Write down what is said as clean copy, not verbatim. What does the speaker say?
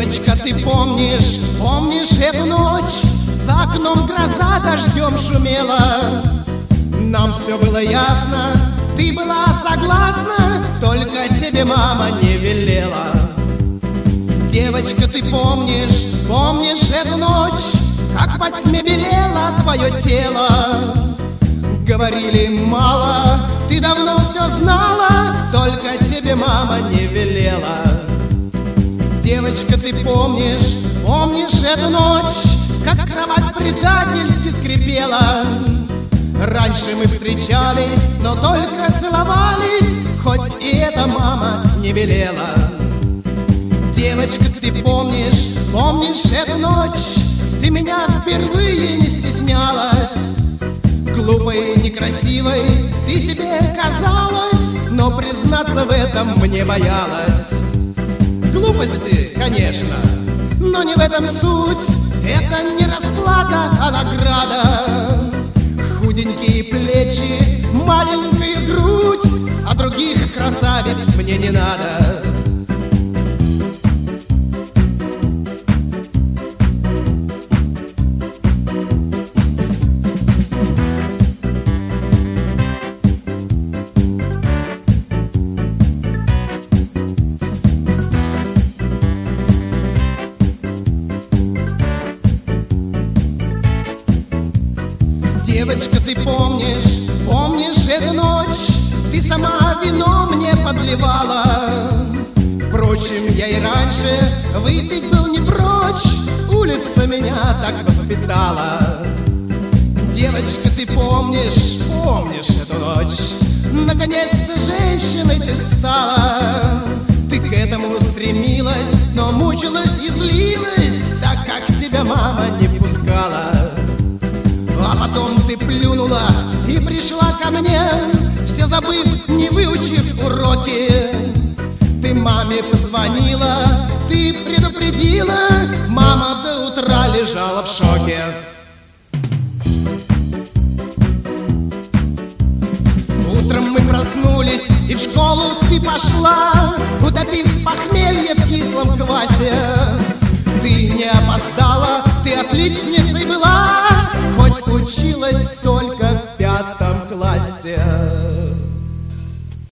Девочка, ты помнишь, помнишь эту ночь? За окном гроза дождем шумела. Нам все было ясно, ты была согласна, только тебе мама не велела. Девочка, ты помнишь, помнишь эту ночь? Как во тьме белело твое тело. Говорили мало, ты давно все знала, только тебе мама не велела. Девочка, ты помнишь, помнишь эту ночь? Как кровать предательски скрипела. Раньше мы встречались, но только целовались, хоть и это мама не велела. Девочка, ты помнишь, помнишь эту ночь? Ты меня впервые не стеснялась. Глупой, некрасивой ты себе казалась, но признаться в этом мне боялась. Глупости, конечно, но не в этом суть. Это не расплата, а награда. Худенькие плечи, маленькая грудь, а других красавиц мне не надо. Девочка, ты помнишь, помнишь эту ночь? Ты сама вино мне подливала. Впрочем, я и раньше выпить был не прочь, улица меня так воспитала. Девочка, ты помнишь, помнишь эту ночь? Наконец-то женщиной ты стала. Ты к этому стремилась, но мучилась и злилась, так как тебя мама не пускала. А потом ты плюнула и пришла ко мне, все забыв, не выучив уроки. Ты маме позвонила, ты предупредила, мама до утра лежала в шоке. Утром мы проснулись, и в школу ты пошла, утопив похмелье в кислом квасе. Ты не опоздала, ты отличницей была, хоть училась только